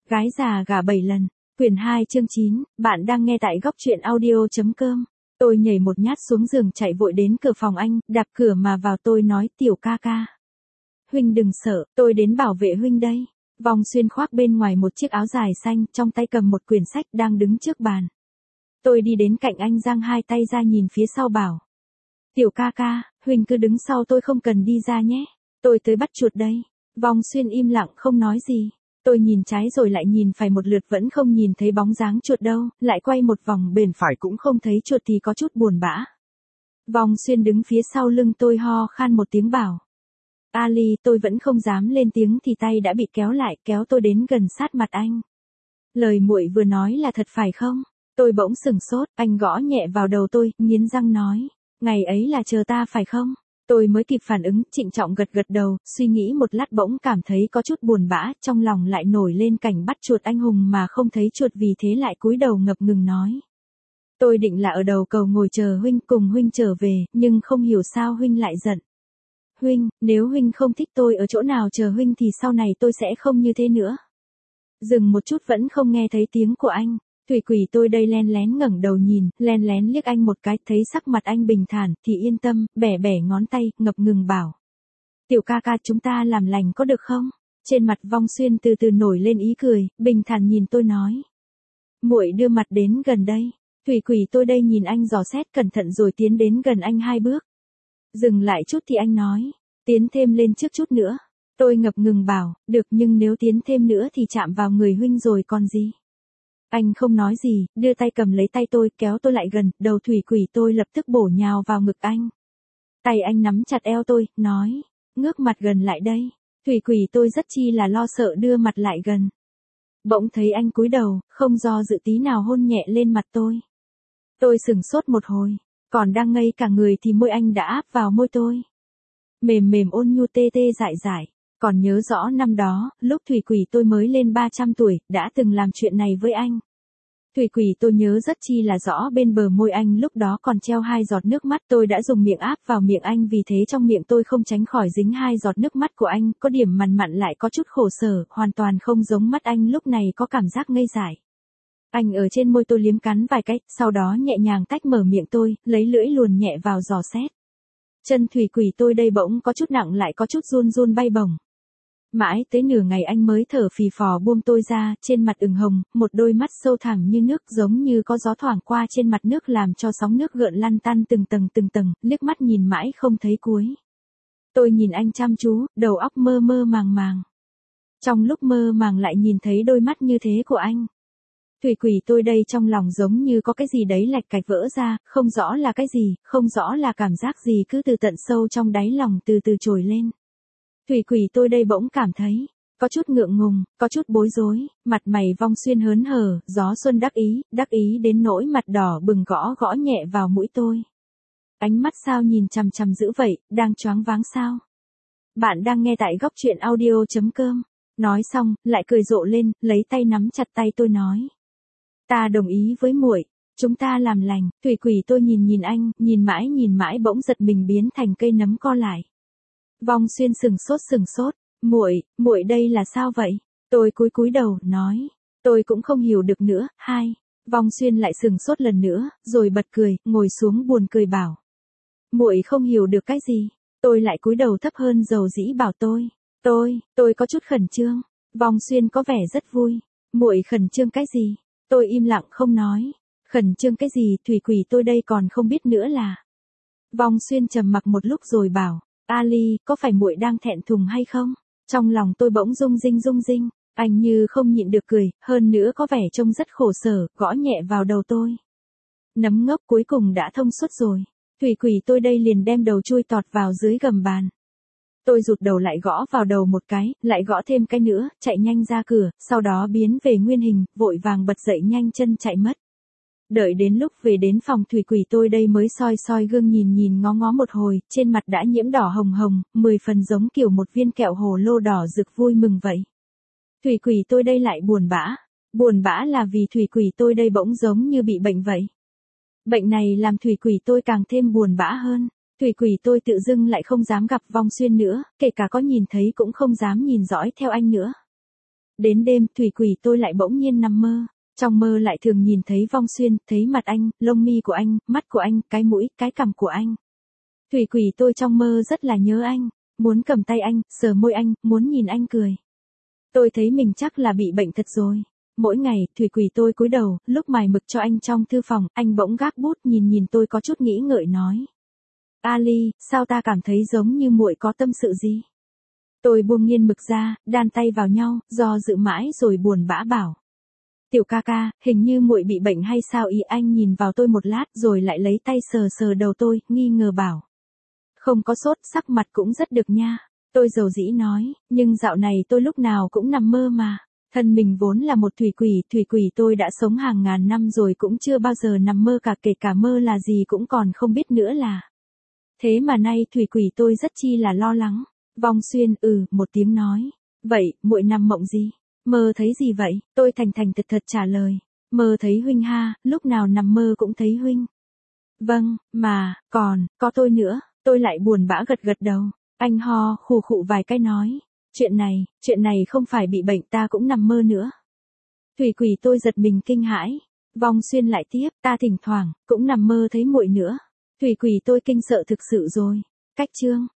Gái già gả 7 lần. Quyển 2 chương 9, bạn đang nghe tại góc truyện audio.com. Tôi nhảy một nhát xuống giường chạy vội đến cửa phòng anh, đạp cửa mà vào tôi nói tiểu ca ca. Huynh đừng sợ, tôi đến bảo vệ huynh đây. Vong Xuyên khoác bên ngoài một chiếc áo dài xanh, trong tay cầm một quyển sách đang đứng trước bàn. Tôi đi đến cạnh anh giang hai tay ra nhìn phía sau bảo. Tiểu ca ca, huynh cứ đứng sau tôi không cần đi ra nhé. Tôi tới bắt chuột đây. Vong Xuyên im lặng không nói gì. Tôi nhìn trái rồi lại nhìn phải một lượt vẫn không nhìn thấy bóng dáng chuột đâu, lại quay một vòng bên phải cũng không thấy chuột thì có chút buồn bã. Vong Xuyên đứng phía sau lưng tôi ho khan một tiếng bảo. Ali, tôi vẫn không dám lên tiếng thì tay đã bị kéo lại, kéo tôi đến gần sát mặt anh. Lời muội vừa nói là thật phải không? Tôi bỗng sửng sốt, anh gõ nhẹ vào đầu tôi, nghiến răng nói. Ngày ấy là chờ ta phải không? Tôi mới kịp phản ứng, trịnh trọng gật gật đầu, suy nghĩ một lát bỗng cảm thấy có chút buồn bã, trong lòng lại nổi lên cảnh bắt chuột anh hùng mà không thấy chuột vì thế lại cúi đầu ngập ngừng nói. Tôi định là ở đầu cầu ngồi chờ huynh cùng huynh trở về, nhưng không hiểu sao huynh lại giận. Huynh, nếu huynh không thích tôi ở chỗ nào chờ huynh thì sau này tôi sẽ không như thế nữa. Dừng một chút vẫn không nghe thấy tiếng của anh. Thủy Quỷ tôi đây len lén ngẩng đầu nhìn, len lén liếc anh một cái, thấy sắc mặt anh bình thản, thì yên tâm, bẻ bẻ ngón tay, ngập ngừng bảo. Tiểu ca ca chúng ta làm lành có được không? Trên mặt Vong Xuyên từ từ nổi lên ý cười, bình thản nhìn tôi nói. Muội đưa mặt đến gần đây. Thủy Quỷ tôi đây nhìn anh dò xét cẩn thận rồi tiến đến gần anh 2 bước. Dừng lại chút thì anh nói, tiến thêm lên trước chút nữa. Tôi ngập ngừng bảo, được nhưng nếu tiến thêm nữa thì chạm vào người huynh rồi còn gì. Anh không nói gì, đưa tay cầm lấy tay tôi, kéo tôi lại gần, đầu Thủy Quỷ tôi lập tức bổ nhào vào ngực anh. Tay anh nắm chặt eo tôi, nói, ngước mặt gần lại đây. Thủy Quỷ tôi rất chi là lo sợ đưa mặt lại gần. Bỗng thấy anh cúi đầu, không do dự tí nào hôn nhẹ lên mặt tôi. Tôi sửng sốt một hồi, còn đang ngây cả người thì môi anh đã áp vào môi tôi. Mềm mềm ôn nhu tê tê dại dại. Còn nhớ rõ năm đó, lúc Thủy Quỷ tôi mới lên 300 tuổi, đã từng làm chuyện này với anh. Thủy Quỷ tôi nhớ rất chi là rõ bên bờ môi anh lúc đó còn treo 2 giọt nước mắt, tôi đã dùng miệng áp vào miệng anh vì thế trong miệng tôi không tránh khỏi dính 2 giọt nước mắt của anh, có điểm mặn mặn lại có chút khổ sở, hoàn toàn không giống mắt anh lúc này có cảm giác ngây dại. Anh ở trên môi tôi liếm cắn vài cái, sau đó nhẹ nhàng tách mở miệng tôi, lấy lưỡi luồn nhẹ vào dò xét. Chân Thủy Quỷ tôi đây bỗng có chút nặng lại có chút run run bay bổng. Mãi tới nửa ngày anh mới thở phì phò buông tôi ra, trên mặt ửng hồng, một đôi mắt sâu thẳm như nước giống như có gió thoảng qua trên mặt nước làm cho sóng nước gợn lăn tăn từng tầng, liếc mắt nhìn mãi không thấy cuối. Tôi nhìn anh chăm chú, đầu óc mơ mơ màng màng. Trong lúc mơ màng lại nhìn thấy đôi mắt như thế của anh. Thủy Quỷ tôi đây trong lòng giống như có cái gì đấy lạch cạch vỡ ra, không rõ là cái gì, không rõ là cảm giác gì cứ từ tận sâu trong đáy lòng từ từ trồi lên. Thủy Quỷ tôi đây bỗng cảm thấy, có chút ngượng ngùng, có chút bối rối, mặt mày Vong Xuyên hớn hở, gió xuân đắc ý đến nỗi mặt đỏ bừng gõ gõ nhẹ vào mũi tôi. Ánh mắt sao nhìn chằm chằm dữ vậy, đang choáng váng sao? Bạn đang nghe tại góc truyện audio.com. Nói xong, lại cười rộ lên, lấy tay nắm chặt tay tôi nói. Ta đồng ý với muội, chúng ta làm lành. Thủy Quỷ tôi nhìn anh, nhìn mãi bỗng giật mình biến thành cây nấm co lại. Vong Xuyên sừng sốt, muội đây là sao vậy? Tôi cúi đầu, nói, tôi cũng không hiểu được nữa. Vong Xuyên lại sừng sốt lần nữa, rồi bật cười, ngồi xuống buồn cười bảo. Muội không hiểu được cái gì? Tôi lại cúi đầu thấp hơn dầu dĩ bảo tôi có chút khẩn trương. Vong Xuyên có vẻ rất vui. Muội khẩn trương cái gì? Tôi im lặng không nói. Khẩn trương cái gì? Thủy Quỷ tôi đây còn không biết nữa là. Vong Xuyên trầm mặc một lúc rồi bảo. Ali, có phải muội đang thẹn thùng hay không? Trong lòng tôi bỗng rung rinh, anh như không nhịn được cười, hơn nữa có vẻ trông rất khổ sở, gõ nhẹ vào đầu tôi. Nấm ngốc cuối cùng đã thông suốt rồi. Thủy Quỷ tôi đây liền đem đầu chui tọt vào dưới gầm bàn. Tôi rụt đầu lại gõ vào đầu một cái, lại gõ thêm cái nữa, chạy nhanh ra cửa, sau đó biến về nguyên hình, vội vàng bật dậy nhanh chân chạy mất. Đợi đến lúc về đến phòng Thủy Quỷ tôi đây mới soi gương nhìn ngó một hồi, trên mặt đã nhiễm đỏ hồng, 10 phần giống kiểu một viên kẹo hồ lô đỏ rực vui mừng vậy. Thủy Quỷ tôi đây lại buồn bã là vì Thủy Quỷ tôi đây bỗng giống như bị bệnh vậy. Bệnh này làm Thủy Quỷ tôi càng thêm buồn bã hơn. Thủy Quỷ tôi tự dưng lại không dám gặp Vong Xuyên nữa, kể cả có nhìn thấy cũng không dám nhìn dõi theo anh nữa. Đến đêm, thủy quỷ tôi lại bỗng nhiên nằm mơ. Trong mơ lại thường nhìn thấy Vong Xuyên, thấy mặt anh, lông mi của anh, mắt của anh, cái mũi, cái cằm của anh. Thủy quỷ tôi trong mơ rất là nhớ anh, muốn cầm tay anh, sờ môi anh, muốn nhìn anh cười. Tôi thấy mình chắc là bị bệnh thật rồi. Mỗi ngày, thủy quỷ tôi cúi đầu, lúc mài mực cho anh trong thư phòng, anh bỗng gác bút nhìn tôi có chút nghĩ ngợi nói. Ali, sao ta cảm thấy giống như muội có tâm sự gì? Tôi buông nghiên mực ra, đan tay vào nhau, do dự mãi rồi buồn bã bảo. Tiểu ca ca, hình như muội bị bệnh hay sao ý? Anh nhìn vào tôi một lát rồi lại lấy tay sờ sờ đầu tôi, nghi ngờ bảo. Không có sốt, sắc mặt cũng rất được nha. Tôi dầu dĩ nói, nhưng dạo này tôi lúc nào cũng nằm mơ mà. Thân mình vốn là một thủy quỷ tôi đã sống hàng ngàn năm rồi cũng chưa bao giờ nằm mơ cả, kể cả mơ là gì cũng còn không biết nữa là. Thế mà nay thủy quỷ tôi rất chi là lo lắng. Vong Xuyên một tiếng nói. Vậy, muội nằm mộng gì? Mơ thấy gì vậy? Tôi thành thật trả lời. Mơ thấy huynh ha, lúc nào nằm mơ cũng thấy huynh. Vâng, mà, có tôi nữa. Tôi lại buồn bã gật đầu. Anh ho, khù khụ vài cái nói. Chuyện này không phải bị bệnh, ta cũng nằm mơ nữa. Thủy quỷ tôi giật mình kinh hãi. Vong Xuyên lại tiếp, ta thỉnh thoảng cũng nằm mơ thấy muội nữa. Thủy quỷ tôi kinh sợ thực sự rồi. Cách chương